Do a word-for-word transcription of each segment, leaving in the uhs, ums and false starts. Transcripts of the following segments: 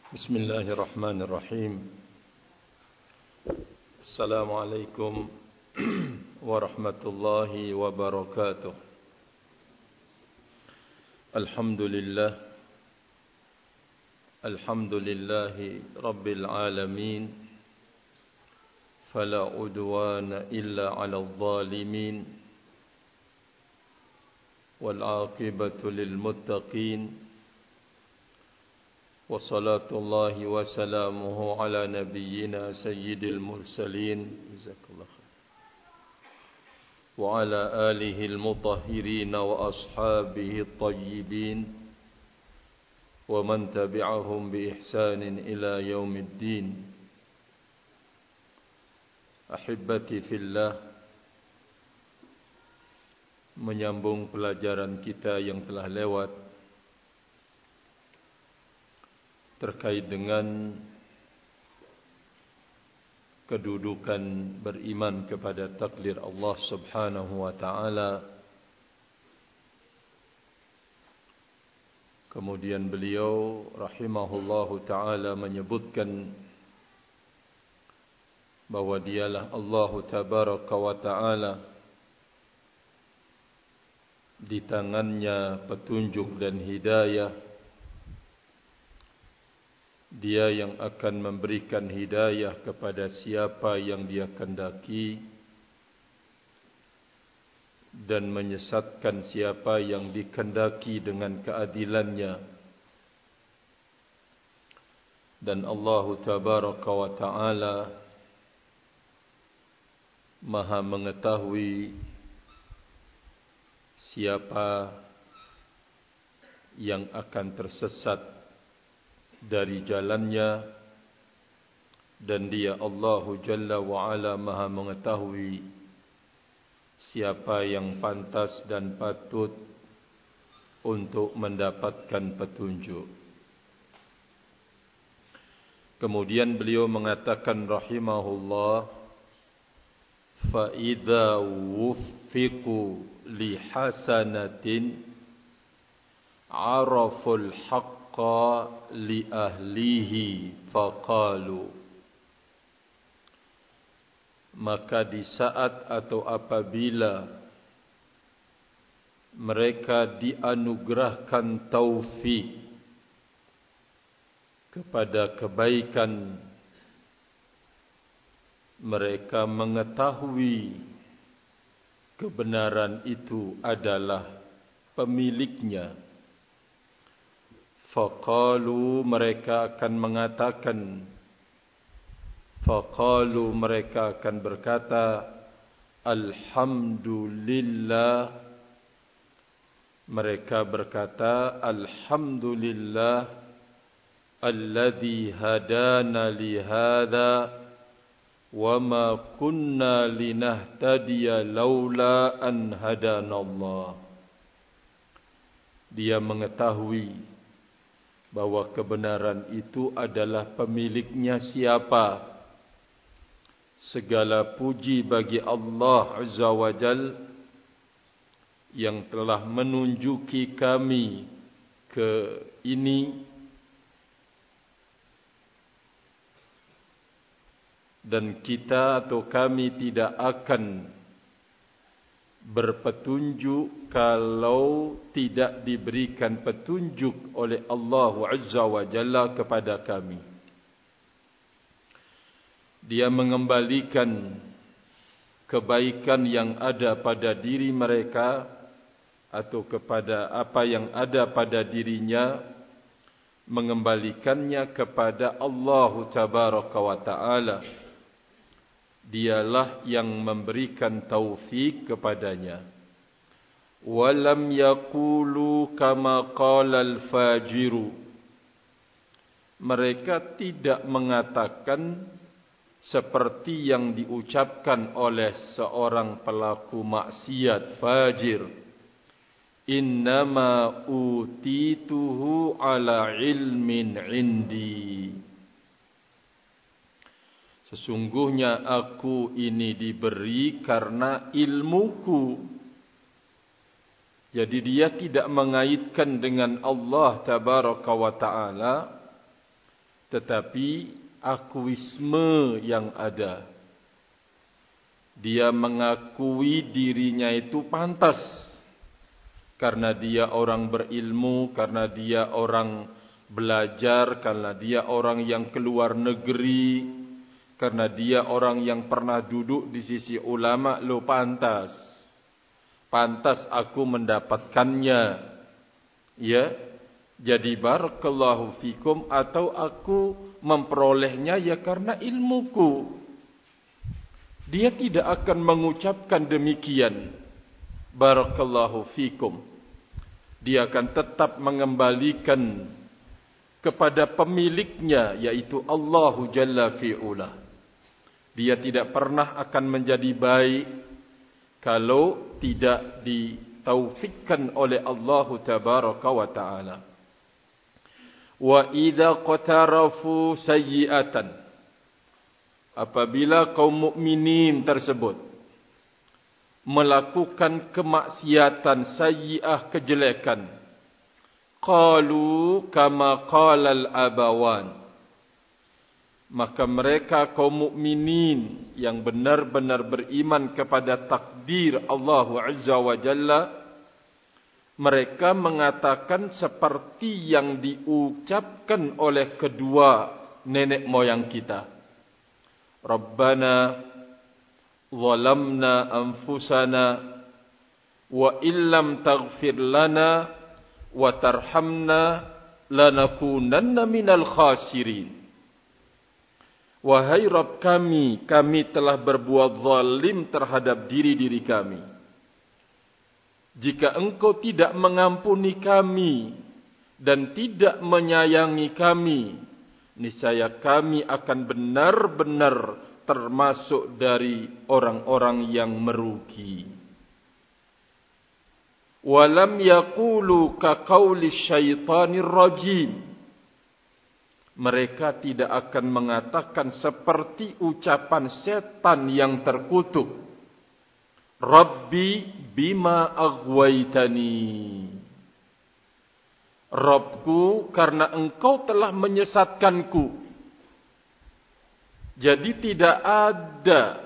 بسم الله الرحمن الرحيم. السلام عليكم ورحمة الله وبركاته. الحمد لله الحمد لله رب العالمين، فلا عدوان إلا على الظالمين، والعاقبة للمتقين، وصلاة الله وسلامه على نبينا سيد المرسلين وعلى آله المطهرين وأصحابه الطيبين ومن تبعهم بإحسان إلى يوم الدين. Ahibati fillah, menyambung pelajaran kita yang telah lewat terkait dengan kedudukan beriman kepada takdir Allah Subhanahu wa taala. Kemudian beliau rahimahullahu taala menyebutkan bahwa dialah Allah tabaraka wa taala, di tangannya petunjuk dan hidayah. Dia yang akan memberikan hidayah kepada siapa yang dia kehendaki dan menyesatkan siapa yang dikehendaki dengan keadilannya. Dan Allah tabaraka wa taala Maha mengetahui siapa yang akan tersesat dari jalannya, dan dia Allahu Jalla wa Ala Maha mengetahui siapa yang pantas dan patut untuk mendapatkan petunjuk. Kemudian beliau mengatakan rahimahullah, fa idza wuffiqu li hasanatin araful haqq li ahlihi faqalu. Maka di saat atau apabila mereka dianugerahkan taufik kepada kebaikan, mereka mengetahui kebenaran itu adalah pemiliknya. Faqalu, mereka akan mengatakan, Faqalu, mereka akan berkata, Alhamdulillah. Mereka berkata, Alhamdulillah alladhi hadana lihada wa ma kunna linahtadiya laula an hadanallah. Dia mengetahui bahwa kebenaran itu adalah pemiliknya siapa. Segala puji bagi Allah Azza wa Jal yang telah menunjuki kami ke ini, dan kita atau kami tidak akan berpetunjuk kalau tidak diberikan petunjuk oleh Allah Azza wa Jalla kepada kami. Dia mengembalikan kebaikan yang ada pada diri mereka atau kepada apa yang ada pada dirinya, mengembalikannya kepada Allah Tabaraka wa Ta'ala. Dialah yang memberikan taufik kepadanya. Walam yaqulu kama qala al-fajiru. Mereka tidak mengatakan seperti yang diucapkan oleh seorang pelaku maksiat fajir. Innama utituhu ala ilmin indi. Sesungguhnya aku ini diberi karena ilmuku. Jadi dia tidak mengaitkan dengan Allah Tabaraka wa Ta'ala tetapi akuisme yang ada. Dia mengakui dirinya itu pantas karena dia orang berilmu, karena dia orang belajar, karena dia orang yang keluar negeri, karena dia orang yang pernah duduk di sisi ulama. Lo pantas, pantas aku mendapatkannya, ya. Jadi barakallahu fikum, atau aku memperolehnya ya karena ilmuku. Dia tidak akan mengucapkan demikian, barakallahu fikum. Dia akan tetap mengembalikan kepada pemiliknya, yaitu Allahu Jalla fi'ula. Dia tidak pernah akan menjadi baik kalau tidak ditaufikkan oleh Allahu Tabaraka wa Ta'ala. Wa idza qatarafu sayyi'atan, apabila kaum mukminin tersebut melakukan kemaksiatan, sayyi'ah, kejelekan, qalu kama qalal abawan, maka mereka kaum mukminin yang benar-benar beriman kepada takdir Allah Azza wa Jalla, mereka mengatakan seperti yang diucapkan oleh kedua nenek moyang kita. Rabbana zalamna anfusana wa illam taghfir lana wa tarhamna lanakunanna minal khasirin. Wahai Rabb kami, kami telah berbuat zalim terhadap diri-diri kami. Jika engkau tidak mengampuni kami dan tidak menyayangi kami, niscaya kami akan benar-benar termasuk dari orang-orang yang merugi. Walam yaqulu ka qauli syaitanir rajim. Mereka tidak akan mengatakan seperti ucapan setan yang terkutuk. Rabbi bima aghwaytani. Rabbku, karena engkau telah menyesatkanku. Jadi tidak ada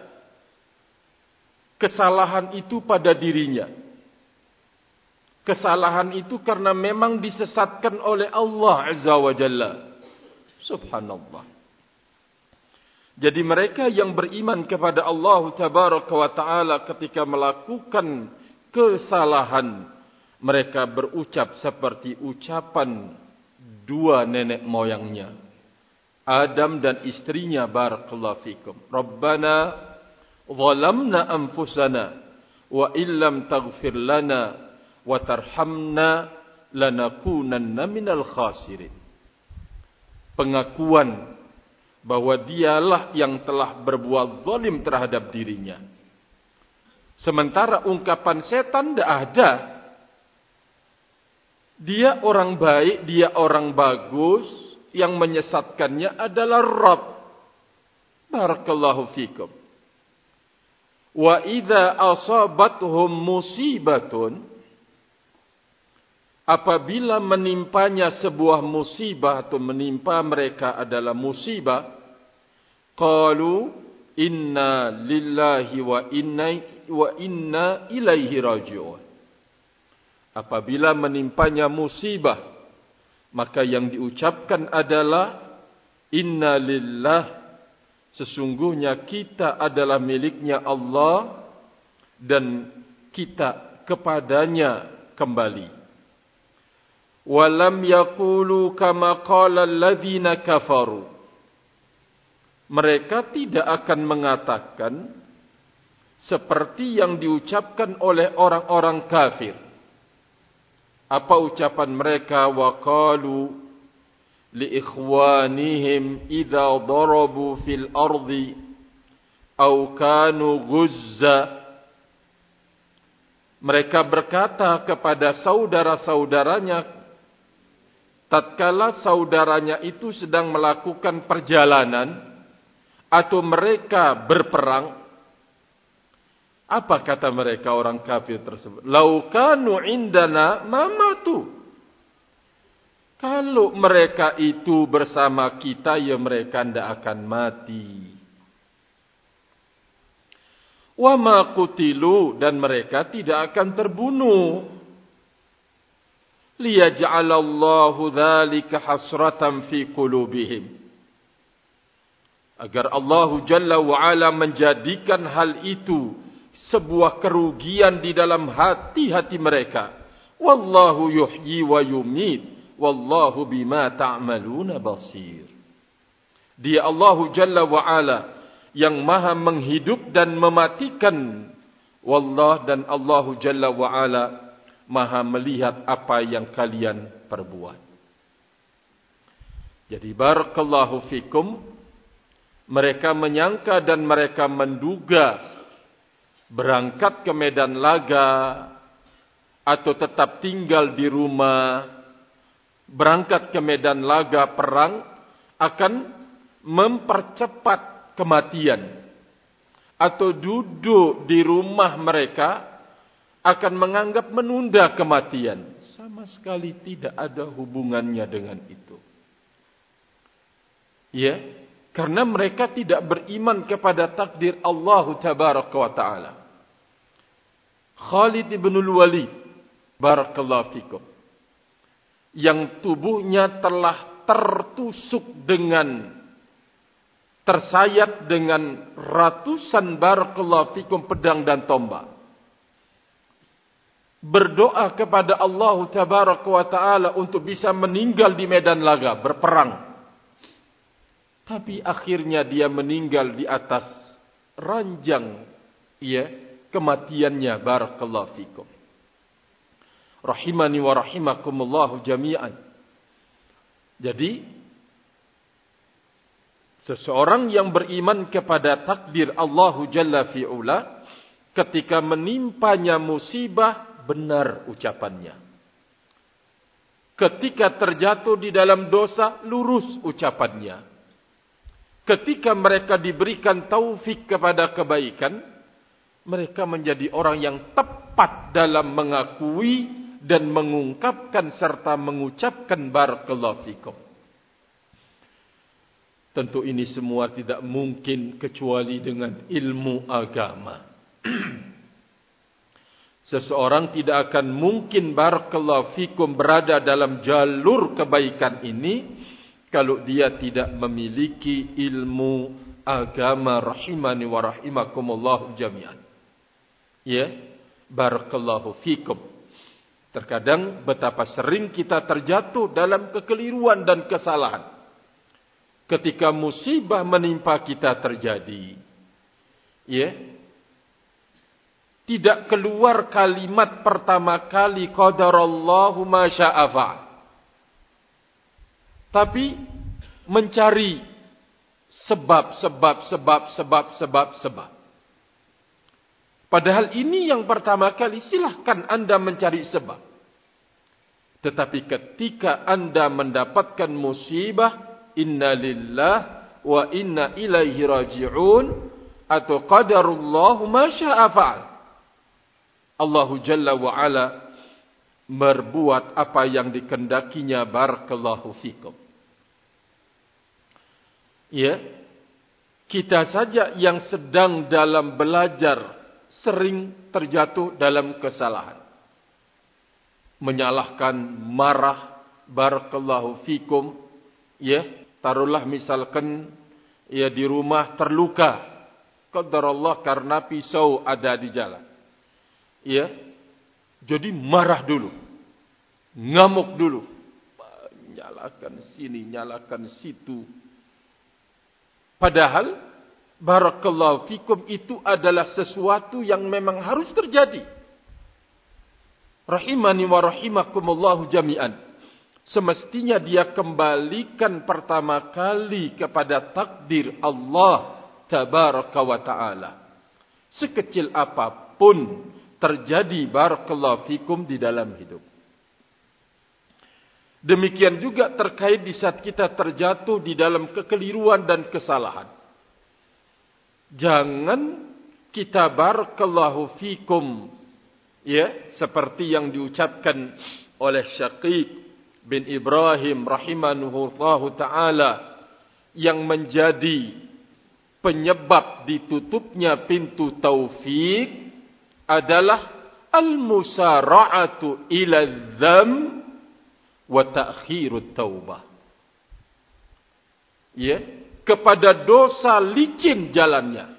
kesalahan itu pada dirinya. Kesalahan itu karena memang disesatkan oleh Allah Azza wa Jalla. Subhanallah. Jadi mereka yang beriman kepada Allah Tabaraka wa Ta'ala ketika melakukan kesalahan, mereka berucap seperti ucapan dua nenek moyangnya, Adam dan istrinya, barakallahu fikum. Rabbana zalamna anfusana wa illam taghfir lana wa tarhamna lanakunanna minal khasirin. Pengakuan bahwa dialah yang telah berbuat zalim terhadap dirinya. Sementara ungkapan setan tidak ada. Dia orang baik, dia orang bagus, yang menyesatkannya adalah Rabb. Barakallahu fikum. Wa idza asabathum musibatun, apabila menimpanya sebuah musibah atau menimpa mereka adalah musibah, qalu inna lillahi wa inna wa inna ilaihi raji'un. Apabila menimpanya musibah, maka yang diucapkan adalah inna lillah, sesungguhnya kita adalah miliknya Allah dan kita kepadanya kembali. Walam yaqulu kama qala alladhina kafaru. Mereka tidak akan mengatakan seperti yang diucapkan oleh orang-orang kafir. Apa ucapan mereka? Wa qalu li ikhwanihim idza darabu fil ardi aw kanu ghuzza. Mereka berkata kepada saudara-saudaranya tatkala saudaranya itu sedang melakukan perjalanan atau mereka berperang, apa kata mereka orang kafir tersebut? Lau kanu indana mamatu. Kalau mereka itu bersama kita, ya mereka tidak akan mati. Wa ma qutilu, dan mereka tidak akan terbunuh. Liyaj'alallahu dzalika hasratan fi qulubihim. Agar Allah Jalla wa Ala menjadikan hal itu sebuah kerugian di dalam hati-hati mereka. Wallahu yuhyi wa yumit, wallahu bima ta'maluna basir. Dia Allah Jalla wa Ala yang maha menghidup dan mematikan. Wallah, dan Allah Jalla wa Ala maha melihat apa yang kalian perbuat. Jadi barakallahu fikum, mereka menyangka dan mereka menduga berangkat ke medan laga atau tetap tinggal di rumah, berangkat ke medan laga perang akan mempercepat kematian, atau duduk di rumah mereka akan menganggap menunda kematian. Sama sekali tidak ada hubungannya dengan itu. Ya, karena mereka tidak beriman kepada takdir Allah Tabaraka wa Ta'ala. Khalid ibn Walid, barakallahu fikum, yang tubuhnya telah tertusuk dengan, tersayat dengan ratusan barakallahu fikum pedang dan tombak, berdoa kepada Allah Tabaraka wa Ta'ala untuk bisa meninggal di medan laga berperang. Tapi akhirnya dia meninggal di atas ranjang, ya, kematiannya, barakallahu fikum. Rahimani wa rahimakumullahu jami'an. Jadi seseorang yang beriman kepada takdir Allah Jalla fi'ula, ketika menimpanya musibah, benar ucapannya. Ketika terjatuh di dalam dosa, lurus ucapannya. Ketika mereka diberikan taufik kepada kebaikan, mereka menjadi orang yang tepat dalam mengakui dan mengungkapkan serta mengucapkan barakallahu fikum. Tentu ini semua tidak mungkin kecuali dengan ilmu agama. Seseorang tidak akan mungkin barakallahu fikum berada dalam jalur kebaikan ini kalau dia tidak memiliki ilmu agama, rahimani wa rahimakumullah jami'an. Ya, barakallahu fikum. Terkadang betapa sering kita terjatuh dalam kekeliruan dan kesalahan ketika musibah menimpa kita terjadi. Ya, tidak keluar kalimat pertama kali qadarallahu ma syaa fa'al, tapi mencari sebab, sebab, sebab, sebab, sebab, sebab. Padahal ini yang pertama kali, silahkan Anda mencari sebab. Tetapi ketika Anda mendapatkan musibah, inna lillah wa inna ilaihi raji'un, atau qadarullahu ma syaa fa'al. Allah Jalla wa Ala berbuat apa yang dikendakinya, barakallahu fikum. Ya, kita saja yang sedang dalam belajar sering terjatuh dalam kesalahan. Menyalahkan, marah, barakallahu fikum. Ya, taruhlah misalkan ya di rumah terluka, qadarullah karena pisau ada di jalan. Ya, jadi marah dulu, ngamuk dulu, nyalakan sini, nyalakan situ. Padahal barakallahu fikum itu adalah sesuatu yang memang harus terjadi. Rahimani wa rahimakumullahu jami'an. Semestinya dia kembalikan pertama kali kepada takdir Allah Tabaraka wa Ta'ala. Sekecil apapun terjadi barakallahu fikum di dalam hidup. Demikian juga terkait di saat kita terjatuh di dalam kekeliruan dan kesalahan. Jangan kita barakallahu fikum, ya, seperti yang diucapkan oleh Syaqiq bin Ibrahim rahimahullahu ta'ala yang menjadi penyebab ditutupnya pintu taufik adalah al-musara'atu ila dzam wa ta'khirut taubah. Ya, kepada dosa licin jalannya.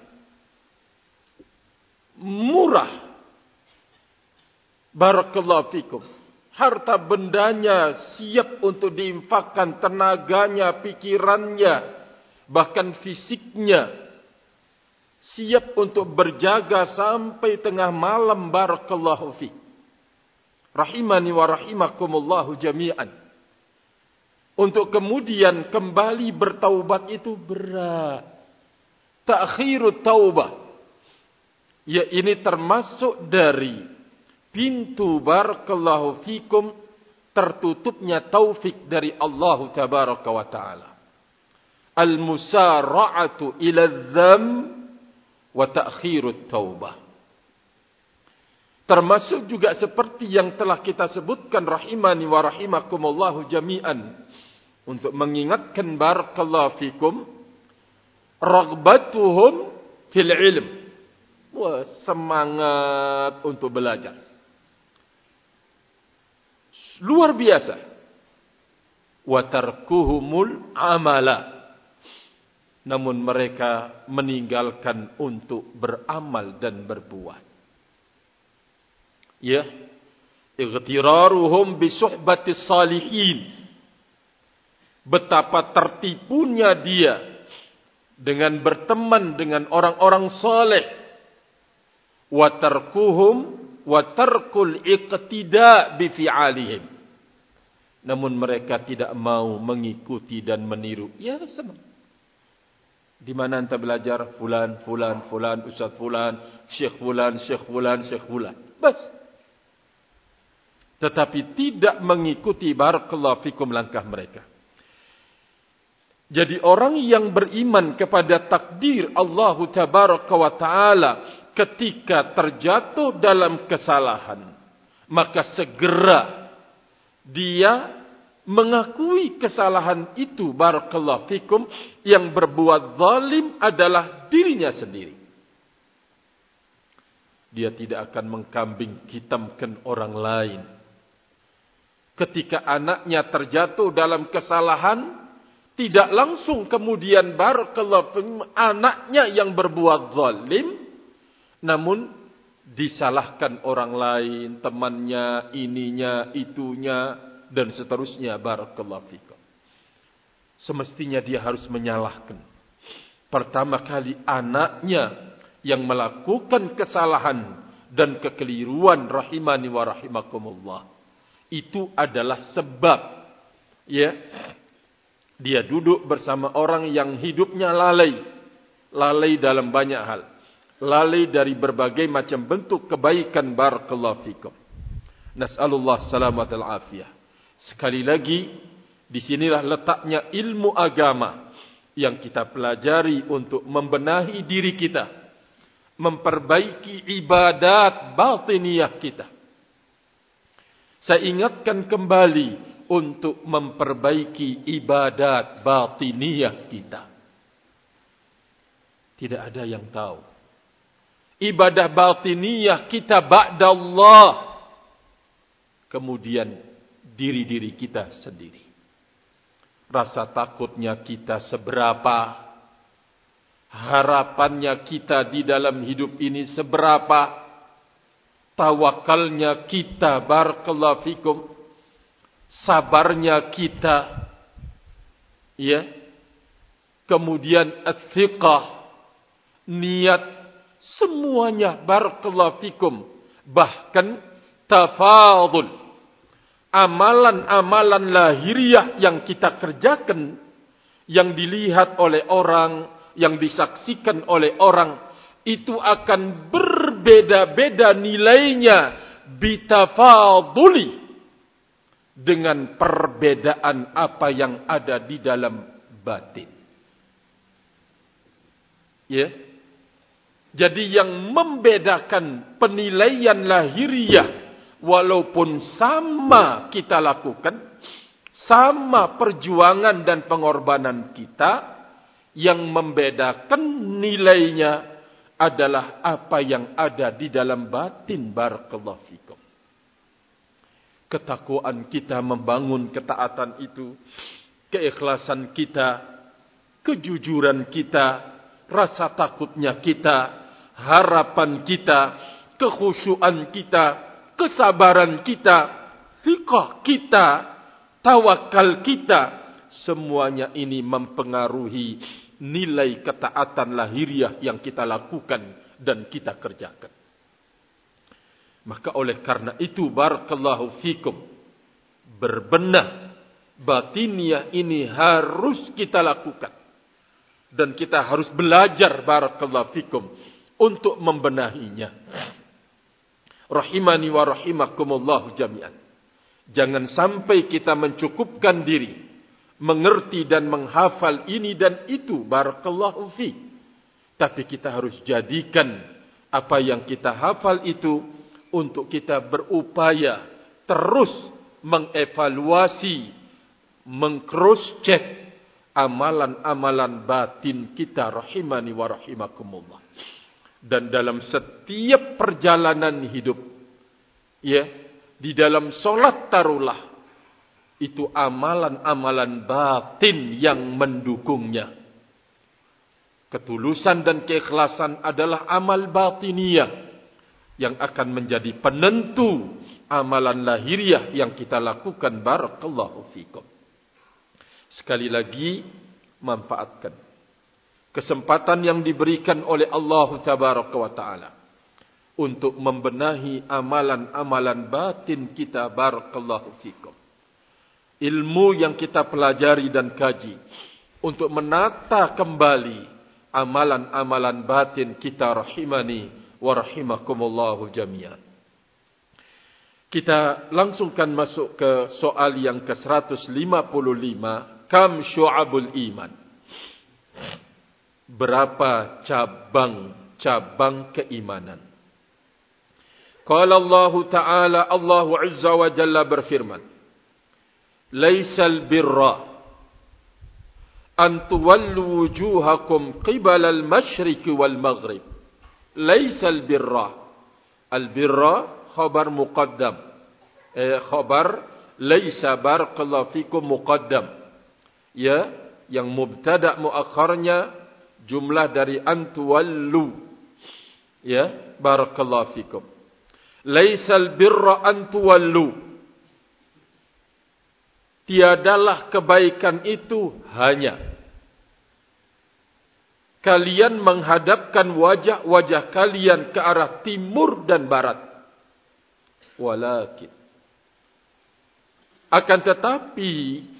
Murah. Barakallahu fikum. Harta bendanya siap untuk diinfakkan, tenaganya, pikirannya, bahkan fisiknya siap untuk berjaga sampai tengah malam. Barakallahu fikum. Rahimani wa rahimakumullahu jami'an. Untuk kemudian kembali bertaubat itu berat. Ta'khirut taubah. Ya, ini termasuk dari pintu barakallahu fikum tertutupnya taufik dari Allah tabaraka wa ta'ala. Al-musara'atu ila dzam wa ta'khirut taubah. Termasuk juga seperti yang telah kita sebutkan rahimani wa rahimakumullahu jami'an. Untuk mengingatkan barakallahu fikum raghbatuhum fil ilm. Wah, semangat untuk belajar. Luar biasa. Wa tarkuhumul amala. Namun mereka meninggalkan untuk beramal dan berbuat. Ya, ightiraruhum bi suhbatis salihin. Betapa tertipunya dia dengan berteman dengan orang-orang saleh. Wa tarkuhum wa tarkul iqtida bi fi'alihim. Namun mereka tidak mau mengikuti dan meniru. Ya, senang. Di mana anda belajar? Fulan, fulan, fulan, ustaz fulan, syekh fulan, syekh fulan, syekh fulan. Bas. Tetapi tidak mengikuti barakallahu fikum langkah mereka. Jadi orang yang beriman kepada takdir Allah tabaraka wa ta'ala ketika terjatuh dalam kesalahan, maka segera dia mengakui kesalahan itu barakallahu fikum. Yang berbuat zalim adalah dirinya sendiri. Dia tidak akan mengkambing hitamkan orang lain. Ketika anaknya terjatuh dalam kesalahan, tidak langsung kemudian barakallahu fikum anaknya yang berbuat zalim, namun disalahkan orang lain, temannya, ininya, itunya, dan seterusnya. Barakallahu fikum. Semestinya dia harus menyalahkan pertama kali anaknya yang melakukan kesalahan dan kekeliruan. Rahimani wa rahimakumullah. Itu adalah sebab ya dia duduk bersama orang yang hidupnya lalai. Lalai dalam banyak hal. Lalai dari berbagai macam bentuk kebaikan. Barakallahu fikum. Nas'alullah salamat al-afiyah. Sekali lagi, disinilah letaknya ilmu agama yang kita pelajari untuk membenahi diri kita. Memperbaiki ibadat batiniyah kita. Saya ingatkan kembali untuk memperbaiki ibadat batiniyah kita. Tidak ada yang tahu. Ibadah batiniyah kita ba'dallah. Kemudian diri-diri kita sendiri. Rasa takutnya kita seberapa, harapannya kita di dalam hidup ini seberapa, tawakalnya kita barakallahu fikum, sabarnya kita, ya, kemudian at-thiqah, niat, semuanya barakallahu fikum, bahkan tafadhul. Amalan-amalan lahiriah yang kita kerjakan, yang dilihat oleh orang, yang disaksikan oleh orang, itu akan berbeda-beda nilainya bitafaduli dengan perbedaan apa yang ada di dalam batin. Ya. Jadi yang membedakan penilaian lahiriah walaupun sama kita lakukan, Sama perjuangan dan pengorbanan kita, yang membedakan nilainya adalah apa yang ada di dalam batin. Barakallahu fikum. Ketakwaan kita membangun ketaatan itu, keikhlasan kita, kejujuran kita, rasa takutnya kita, harapan kita, kekhusyuan kita, kesabaran kita, thiqah kita, tawakal kita, semuanya ini mempengaruhi nilai ketaatan lahiriah yang kita lakukan dan kita kerjakan. Maka oleh karena itu, barakallahu fikum, berbenah batiniah ini harus kita lakukan. Dan kita harus belajar, barakallahu fikum, untuk membenahinya. Rahimani wa rahimakumullahu jami'an. Jangan sampai kita mencukupkan diri, mengerti dan menghafal ini dan itu, barakallahu fi. Tapi kita harus jadikan apa yang kita hafal itu untuk kita berupaya terus mengevaluasi, meng-cross check amalan-amalan batin kita, rahimani wa rahimakumullah. Dan dalam setiap perjalanan hidup, ya, di dalam solat taruhlah, itu amalan-amalan batin yang mendukungnya. Ketulusan dan keikhlasan adalah amal batiniyah yang akan menjadi penentu amalan lahiriah yang kita lakukan. Barakallahu fikum. Sekali lagi, manfaatkan kesempatan yang diberikan oleh Allah Tabaraka wa Ta'ala untuk membenahi amalan-amalan batin kita. Barakallahu fikum. Ilmu yang kita pelajari dan kaji untuk menata kembali amalan-amalan batin kita, rahimani wa rahimakumullahu jami'an. Kita langsungkan masuk ke soal yang ke seratus lima puluh lima. Kam syu'abul iman? Berapa cabang-cabang keimanan? Qala Allah Ta'ala, Allah Azza wa Jalla berfirman, Laisal birra an tuwallu wujuhakum qibala al-masyriq wal maghrib. Laisal birra. Al-birra khabar muqaddam. Eh, khabar laisa, barakallahu fikum, muqaddam. Ya, yang mubtada muakharnya jumlah dari antuwallu. Ya, barakallahu fikum. Laisal birra antuwallu. Tiadalah kebaikan itu hanya kalian menghadapkan wajah-wajah kalian ke arah timur dan barat. Walakin, akan tetapi,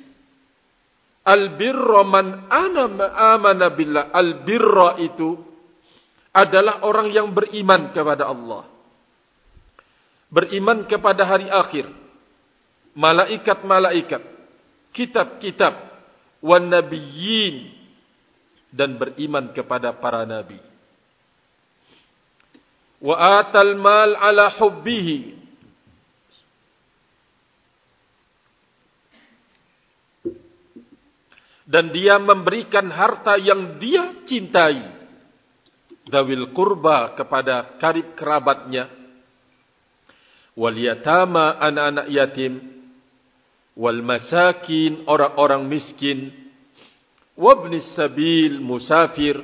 al-birra man amana billah. Al-birra itu adalah orang yang beriman kepada Allah, beriman kepada hari akhir, malaikat-malaikat, kitab-kitab, wan nabiyyin, dan beriman kepada para nabi. Wa atal mal ala hubbihi, dan dia memberikan harta yang dia cintai, dawil qurba, kepada karib kerabatnya, wal yatama, anak-anak yatim, wal masakin, orang-orang miskin, wabnis sabil, musafir,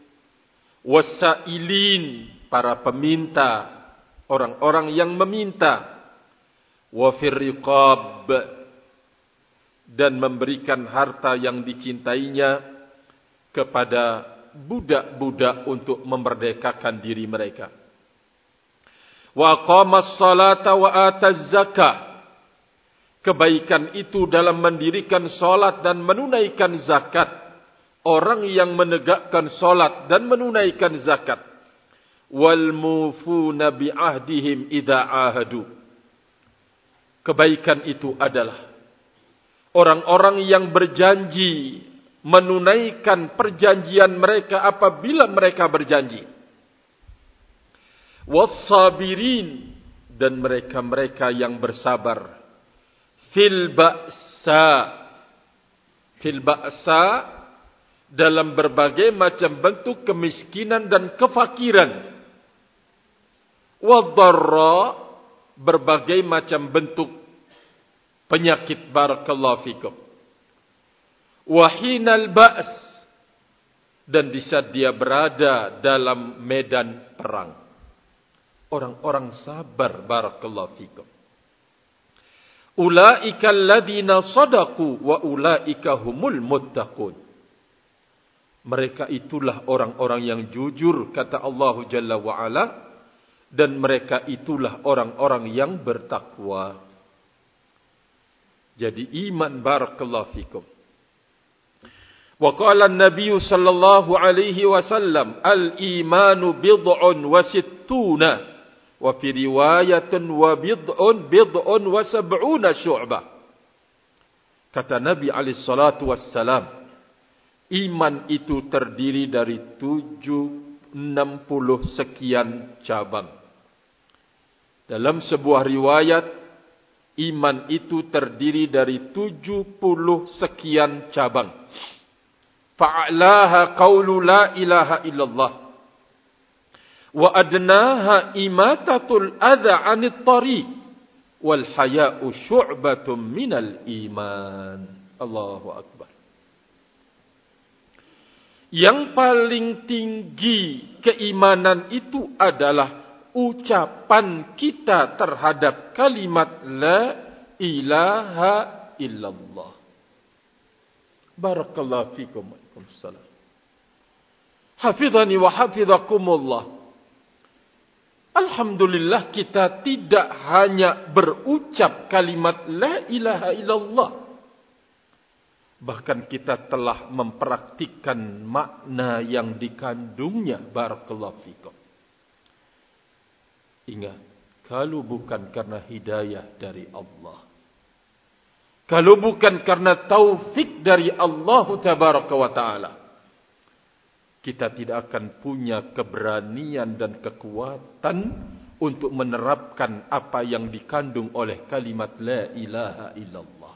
wasailin, para peminta, orang-orang yang meminta, wafir riqab, dan memberikan harta yang dicintainya kepada budak-budak untuk memerdekakan diri mereka. Wa aqamas salata wa ataz zakah. Kebaikan itu dalam mendirikan salat dan menunaikan zakat. Orang yang menegakkan salat dan menunaikan zakat. Wal mufuna bi ahdihim idza ahadu. Kebaikan itu adalah orang-orang yang berjanji menunaikan perjanjian mereka apabila mereka berjanji. Was sabirin, dan mereka-mereka yang bersabar fil ba'sa, fil ba'sa dalam berbagai macam bentuk kemiskinan dan kefakiran, wadharra berbagai macam bentuk penyakit, barakallahu fikum, wahinal ba's dan di saat dia berada dalam medan perang. Orang-orang sabar, barakallahu fikum. Ulaika alladhina sadaqu wa ulaika humul muttaqun. Mereka itulah orang-orang yang jujur, kata Allah Jalla wa Ala, dan mereka itulah orang-orang yang bertakwa. Jadi iman, barakallahu fikum. Wa qala an-nabiy sallallahu alaihi wasallam, al-imanu bid'un wa sittuna wa fi riwayatin wa bid'un bid'un wa sab'una syu'bah. Kata Nabi alaihi salatu wassalam, iman itu terdiri dari tujuh enam puluh sekian cabang. Dalam sebuah riwayat, iman itu terdiri dari tujuh puluh sekian cabang. Fa'alaha qawlu la ilaha illallah. Wa adnaha imatatul adha anit tariq. Wal haya'u syu'batum minal iman. Allahu Akbar. Yang paling tinggi keimanan itu adalah ucapan kita terhadap kalimat la ilaha illallah. Barakallahu fikum. Waalaikumsalam. Hafidhani wa hafidhakumullah. Alhamdulillah kita tidak hanya berucap kalimat la ilaha illallah. Bahkan kita telah mempraktikkan makna yang dikandungnya. Barakallahu fikum. Ingat, kalau bukan karena hidayah dari Allah, kalau bukan karena taufik dari Allah Tabaraka wa Ta'ala, kita tidak akan punya keberanian dan kekuatan untuk menerapkan apa yang dikandung oleh kalimat la ilaha illallah.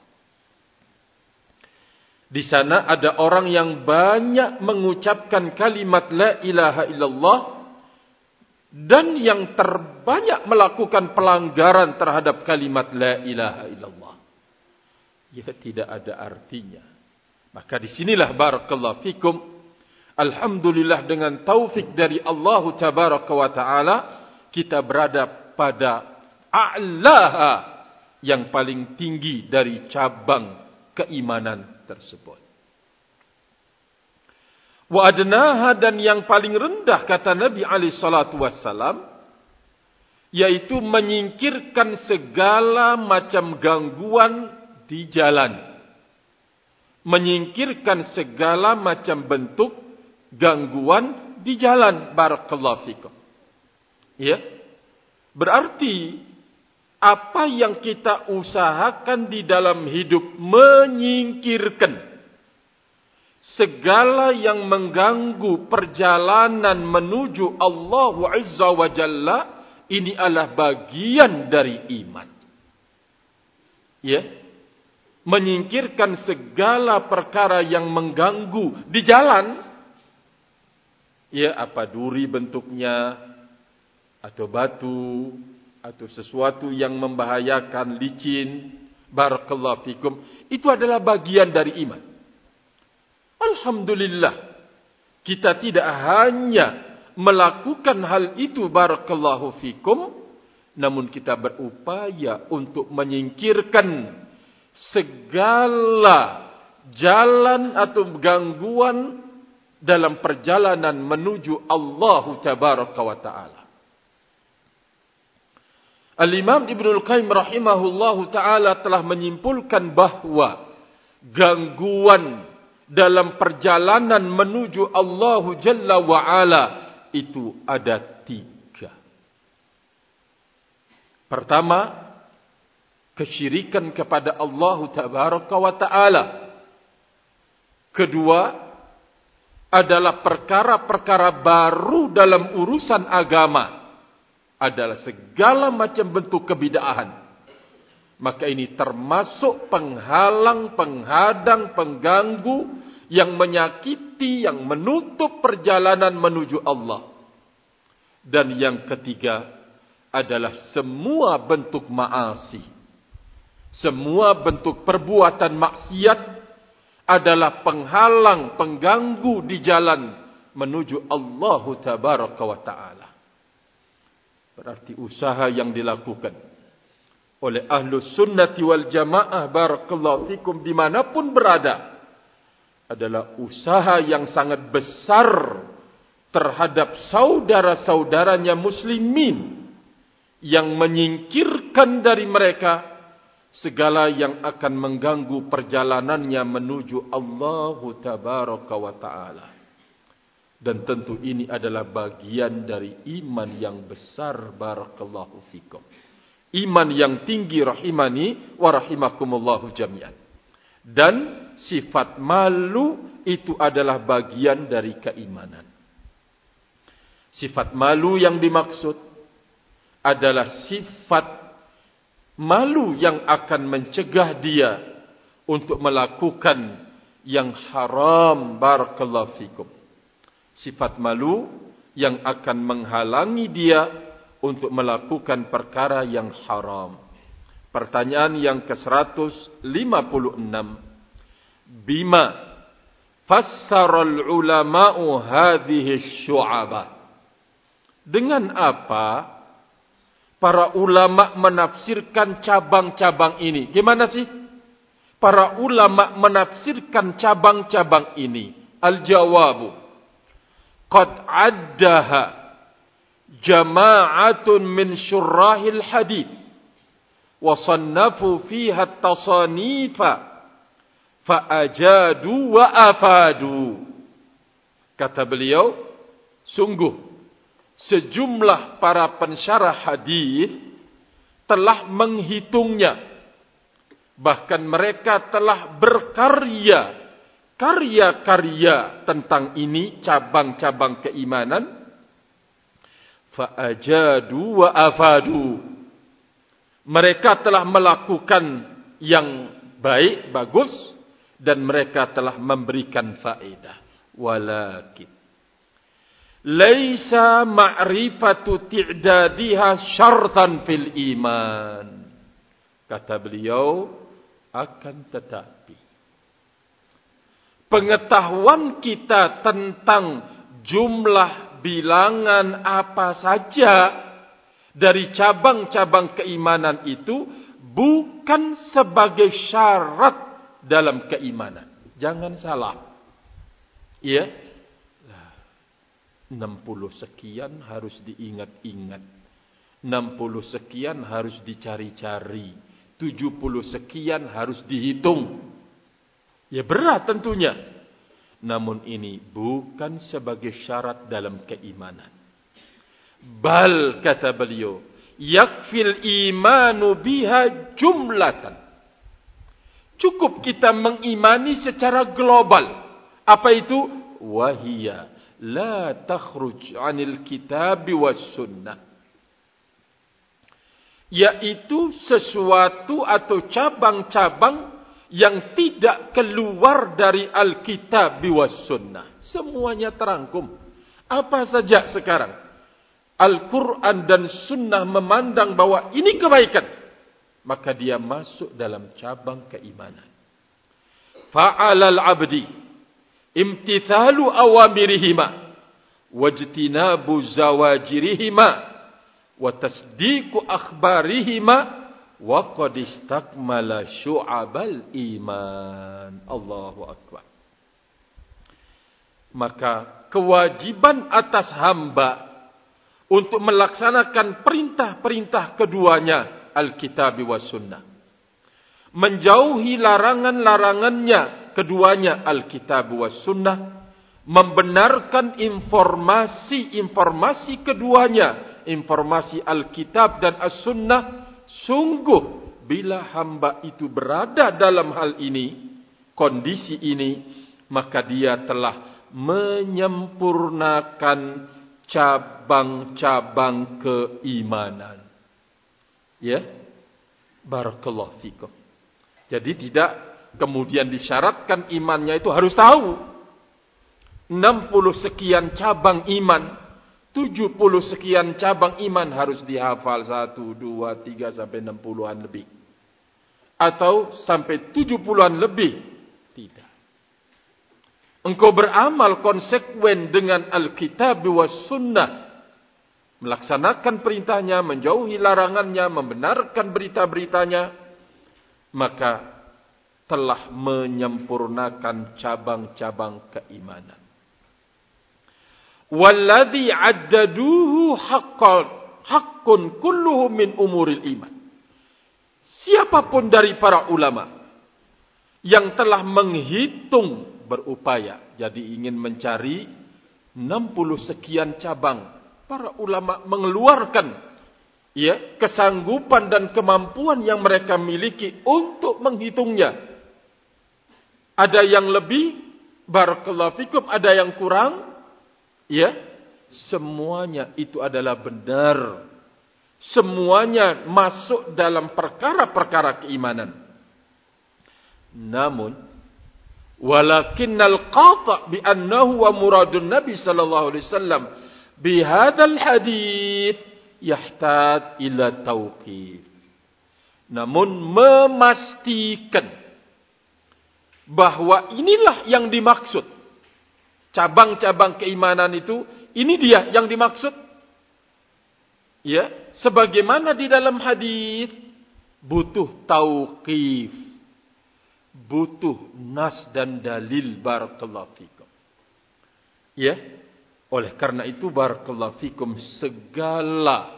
Di sana ada orang yang banyak mengucapkan kalimat la ilaha illallah dan yang terbanyak melakukan pelanggaran terhadap kalimat la ilaha illallah. Ya, tidak ada artinya. Maka disinilah barakallahu fikum, alhamdulillah dengan taufik dari Allah Tabaraka wa Ta'ala, kita berada pada a'laha, yang paling tinggi dari cabang keimanan tersebut. Wa adnaha, dan yang paling rendah, kata Nabi alaihi salatu wassalam, yaitu menyingkirkan segala macam gangguan di jalan. Menyingkirkan segala macam bentuk gangguan di jalan. Barakallahu fikum. Ya. Berarti apa yang kita usahakan di dalam hidup, menyingkirkan segala yang mengganggu perjalanan menuju Allah Azza wa Jalla, ini adalah bagian dari iman. Ya. Menyingkirkan segala perkara yang mengganggu di jalan. Ya, apa duri bentuknya, atau batu, atau sesuatu yang membahayakan, licin. Barakallahu fikum. Itu adalah bagian dari iman. Alhamdulillah, kita tidak hanya melakukan hal itu, barakallahu fikum, namun kita berupaya untuk menyingkirkan segala jalan atau gangguan dalam perjalanan menuju Allah Tabaraka wa Ta'ala. Al-Imam Ibnul Qayyim rahimahullahu ta'ala telah menyimpulkan bahwa gangguan dalam perjalanan menuju Allah Jalla wa'ala itu ada tiga. Pertama, kesyirikan kepada Allah Tabaraka wa Ta'ala. Kedua, adalah perkara-perkara baru dalam urusan agama. Adalah segala macam bentuk kebid'ahan. maka ini termasuk penghalang, penghadang, pengganggu yang menyakiti, yang menutup perjalanan menuju Allah. Dan yang ketiga adalah semua bentuk maasi, semua bentuk perbuatan maksiat adalah penghalang, pengganggu di jalan menuju Allah Tabaraka wa Ta'ala. Berarti usaha yang dilakukan oleh Ahlus Sunnati wal Jamaah barakallahu fikum dimanapun berada adalah usaha yang sangat besar terhadap saudara-saudaranya muslimin yang menyingkirkan dari mereka segala yang akan mengganggu perjalanannya menuju Allah Tabaraka wa Ta'ala. Dan tentu ini adalah bagian dari iman yang besar barakallahu fikum. Iman yang tinggi rahimani wa rahimakumullahu jami'an. Dan sifat malu itu adalah bagian dari keimanan. Sifat malu yang dimaksud adalah sifat malu yang akan mencegah dia untuk melakukan yang haram barakallahu fikum. Sifat malu yang akan menghalangi dia untuk melakukan perkara yang haram. Pertanyaan yang ke seratus lima puluh enam. Bima fassara al-ulama'u hadhihi syu'abah. Dengan apa para ulama menafsirkan cabang-cabang ini? Gimana sih para ulama menafsirkan cabang-cabang ini? Al-jawabu qad addaha jama'atun min syurrahil hadith wa sannafu fiha at-tasanifa fa ajadu wa afadu. Kata beliau, sungguh sejumlah para pensyarah hadis telah menghitungnya. Bahkan mereka telah berkarya karya-karya tentang ini, cabang-cabang keimanan. Fa'ajadu wa afadu. Mereka telah melakukan yang baik, bagus, dan mereka telah memberikan faedah. Walakin laisa ma'rifatu ti'dadiha syartan fil iman. Kata beliau, akan tetapi pengetahuan kita tentang jumlah bilangan apa saja dari cabang-cabang keimanan itu bukan sebagai syarat dalam keimanan. Jangan salah. Iya. enam puluh sekian harus diingat-ingat. enam puluh sekian harus dicari-cari. tujuh puluh sekian harus dihitung. Ya berat tentunya. Namun ini bukan sebagai syarat dalam keimanan. Bal kata beliau, yakfil imanu biha jumlatan. Cukup kita mengimani secara global. Apa itu? Wahiyya la takhruj 'anil kitab was sunnah. Yaitu sesuatu atau cabang-cabang yang tidak keluar dari Alkitab was sunnah. Semuanya terangkum. Apa saja sekarang Al-Quran dan sunnah memandang bahwa ini kebaikan, maka dia masuk dalam cabang keimanan. Fa'alal abdi imtithalu awamirihima wajtinabu zawajirihima wa tasdiqu akhbarihima wa qad istakmala syu'abal iman. Allahu akbar. Maka kewajiban atas hamba untuk melaksanakan perintah-perintah keduanya, Alkitab was sunnah, menjauhi larangan-larangannya keduanya, Alkitab was sunnah, membenarkan informasi-informasi keduanya, informasi Alkitab dan as-sunnah. Sungguh bila hamba itu berada dalam hal ini, kondisi ini, maka dia telah menyempurnakan cabang-cabang keimanan. Ya. Barakallahu fikum. Jadi tidak kemudian disyaratkan imannya itu harus tahu. enam puluh sekian cabang iman, tujuh puluh sekian cabang iman harus dihafal satu, dua, tiga sampai enam puluhan lebih. Atau sampai tujuh puluhan lebih. Tidak. Engkau beramal konsekuen dengan Alkitab wa Sunnah. Melaksanakan perintahnya, menjauhi larangannya, membenarkan berita-beritanya. Maka telah menyempurnakan cabang-cabang keimanan. Walladhi addaduhu haqqan haqqun kulluhu min umuril iman. Siapapun dari para ulama yang telah menghitung berupaya, jadi ingin mencari enam puluh sekian cabang, para ulama mengeluarkan ya kesanggupan dan kemampuan yang mereka miliki untuk menghitungnya. Ada yang lebih, barakallahu fikum, ada yang kurang. Ya, semuanya itu adalah benar. Semuanya masuk dalam perkara-perkara keimanan. Namun, walakinnal qata' bi annahu wa muradun Nabi sallallahu alaihi wasallam bi hadzal hadits yahtaj ila tauqif. Namun memastikan bahwa inilah yang dimaksud. Cabang-cabang keimanan itu, ini dia yang dimaksud. Ya, sebagaimana di dalam hadis, butuh tauqif, butuh nas dan dalil, barakallahu fikum. Ya, oleh karena itu barakallahu fikum, segala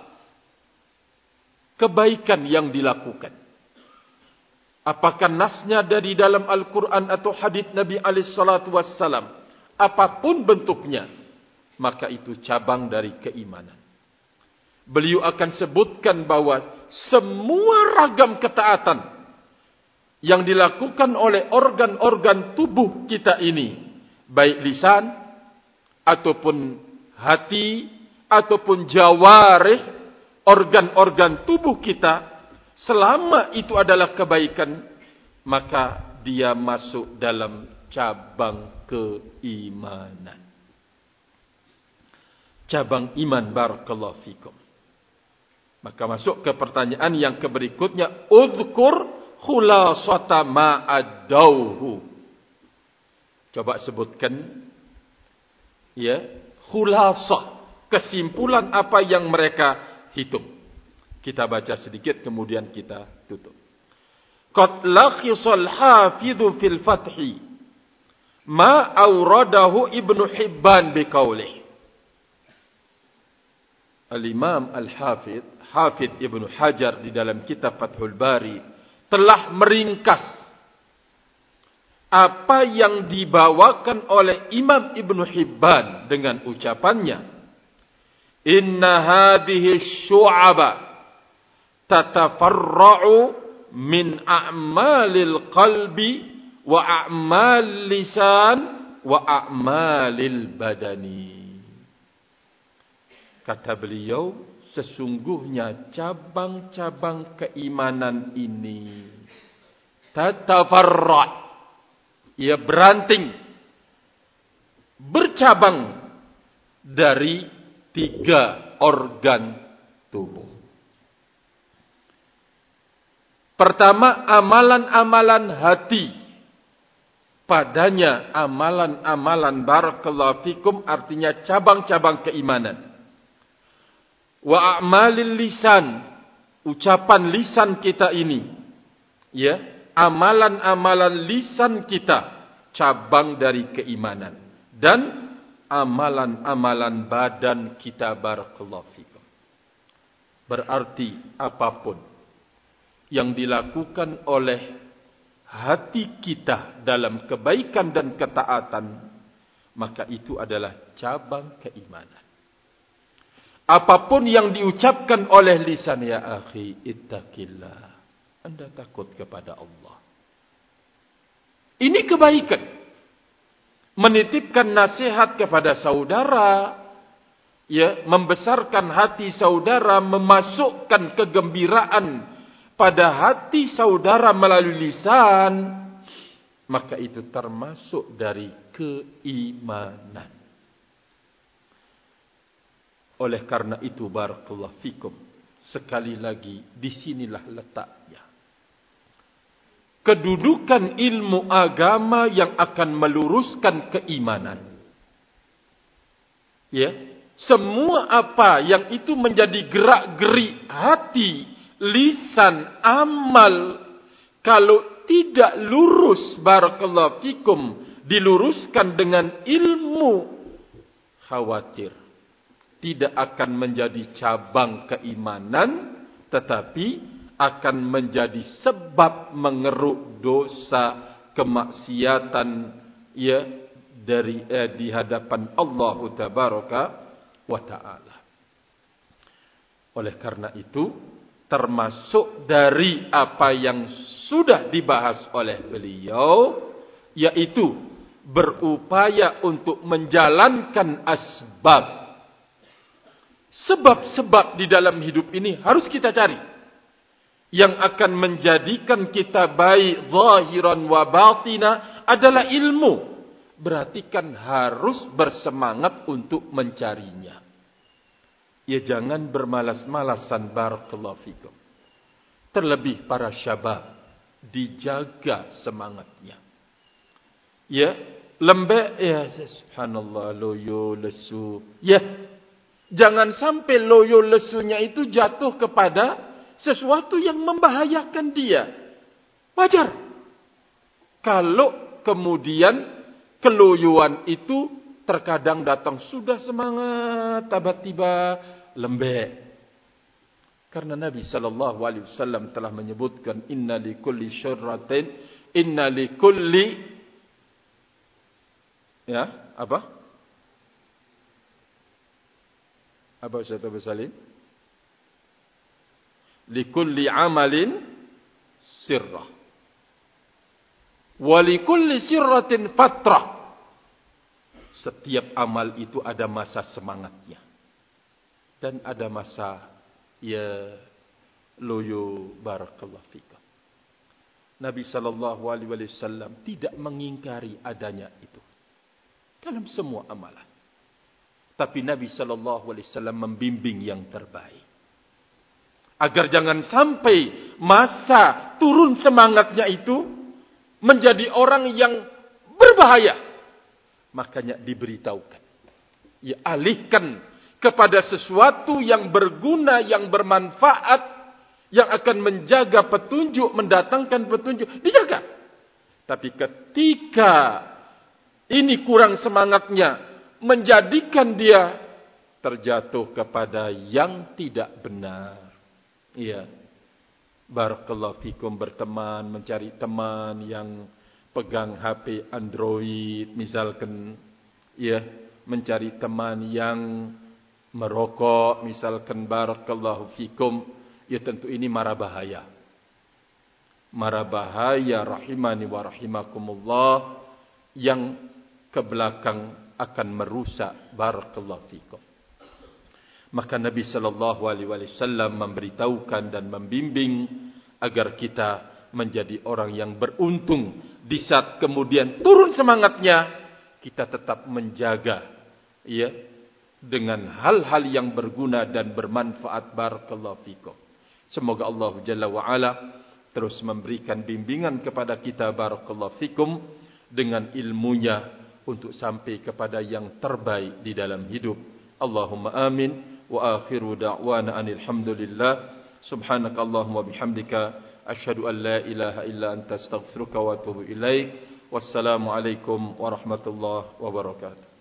kebaikan yang dilakukan, apakah nasnya dari dalam Al-Quran atau hadis Nabi alaihi salatu wassalam, apapun bentuknya, maka itu cabang dari keimanan. Beliau akan sebutkan bahwa semua ragam ketaatan yang dilakukan oleh organ-organ tubuh kita ini, baik lisan, ataupun hati, ataupun jawarih, organ-organ tubuh kita, selama itu adalah kebaikan, maka dia masuk dalam cabang keimanan. Cabang iman, barakallahu fikum. Maka masuk ke pertanyaan yang berikutnya, uzkur khulasata ma'addauhu. Coba sebutkan ya, khulasah, kesimpulan apa yang mereka hitung. Kita baca sedikit kemudian kita tutup. Qad lakhisal hafidhu fil fathi ma awradahu Ibnu Hibban biqaulih. Al-Imam Al-Hafidh Hafidh Ibnu Hajar di dalam kitab Fathul Bari telah meringkas apa yang dibawakan oleh Imam Ibnu Hibban dengan ucapannya, inna hadhihi syu'aba tatafarra'u min a'malil qalbi wa a'mal lisan wa a'malil badani. Kata beliau, sesungguhnya cabang-cabang keimanan ini tatafarra', ia beranting, bercabang dari tiga organ tubuh. Pertama, amalan-amalan hati. Padanya amalan-amalan barakallahu fikum, artinya cabang-cabang keimanan. Wa a'malil lisan, ucapan lisan kita ini, ya, amalan-amalan lisan kita, cabang dari keimanan. Dan amalan-amalan badan kita, barakallahu fikum. Berarti apapun yang dilakukan oleh hati kita dalam kebaikan dan ketaatan, maka itu adalah cabang keimanan. Apapun yang diucapkan oleh lisan, ya akhi, ittaqillah, Anda takut kepada Allah. Ini kebaikan. Menitipkan nasihat kepada saudara, ya, membesarkan hati saudara, memasukkan kegembiraan pada hati saudara melalui lisan, maka itu termasuk dari keimanan. Oleh karena itu, barakallahu fikum, sekali lagi disinilah letaknya. Kedudukan ilmu agama yang akan meluruskan keimanan. Ya, semua apa yang itu menjadi gerak-gerik hati, lisan, amal, kalau tidak lurus, barakallahu fikum, diluruskan dengan ilmu, khawatir tidak akan menjadi cabang keimanan, tetapi akan menjadi sebab mengeruk dosa, kemaksiatan, ya, dari eh, di hadapan Allah Tabaraka wa Ta'ala. Oleh karena itu, termasuk dari apa yang sudah dibahas oleh beliau, yaitu berupaya untuk menjalankan asbab. Sebab-sebab di dalam hidup ini harus kita cari, yang akan menjadikan kita baik zahiran wa batina adalah ilmu. Berarti kan harus bersemangat untuk mencarinya. Ya, jangan bermalas-malasan, barakallahu fikum. Terlebih para syabab, dijaga semangatnya. Ya, lembek, ya subhanallah, loyo lesu. Ya, jangan sampai loyo lesunya itu jatuh kepada sesuatu yang membahayakan dia. Wajar kalau kemudian keloyoan itu terkadang datang sudah semangat, tiba-tiba lembek. Karena Nabi sallallahu alaihi wasallam telah menyebutkan, inna likulli syarratin, inna likulli, ya, apa? Apa Ustaz Abu Salim? Likulli amalin sirrah, wa likulli sirratin fatrah. Setiap amal itu ada masa semangatnya dan ada masa, ya, loyo, barakallahu fikum. Nabi sallallahu alaihi wasallam tidak mengingkari adanya itu dalam semua amalan. Tapi Nabi sallallahu alaihi wasallam membimbing yang terbaik, agar jangan sampai masa turun semangatnya itu menjadi orang yang berbahaya. Makanya diberitahukan, ya, alihkan kepada sesuatu yang berguna, yang bermanfaat, yang akan menjaga petunjuk, mendatangkan petunjuk, dijaga. Tapi ketika ini kurang semangatnya, menjadikan dia terjatuh kepada yang tidak benar. Iya, barakallahu fikum, berteman, mencari teman yang pegang H P Android misalkan, ya, mencari teman yang merokok misalkan, barakallahu fikum, ya, tentu ini mara bahaya. Mara bahaya rahimani wa rahimakumullah, yang ke belakang akan merusak, barakallahu fikum. Maka Nabi sallallahu alaihi wasallam memberitahukan dan membimbing agar kita menjadi orang yang beruntung. Di saat kemudian turun semangatnya, kita tetap menjaga, ya, dengan hal-hal yang berguna dan bermanfaat, barakallahu fikum. Semoga Allah Jalla wa Ala terus memberikan bimbingan kepada kita, barakallahu fikum, dengan ilmunya untuk sampai kepada yang terbaik di dalam hidup. Allahumma amin. Wa akhiru da'wana anil hamdulillah. Subhanaka Allahumma bihamdika, asyhadu an la ilaha illa anta, astaghfiruka wa atubu ilaik. Wassalamu alaikum warahmatullahi wabarakatuh.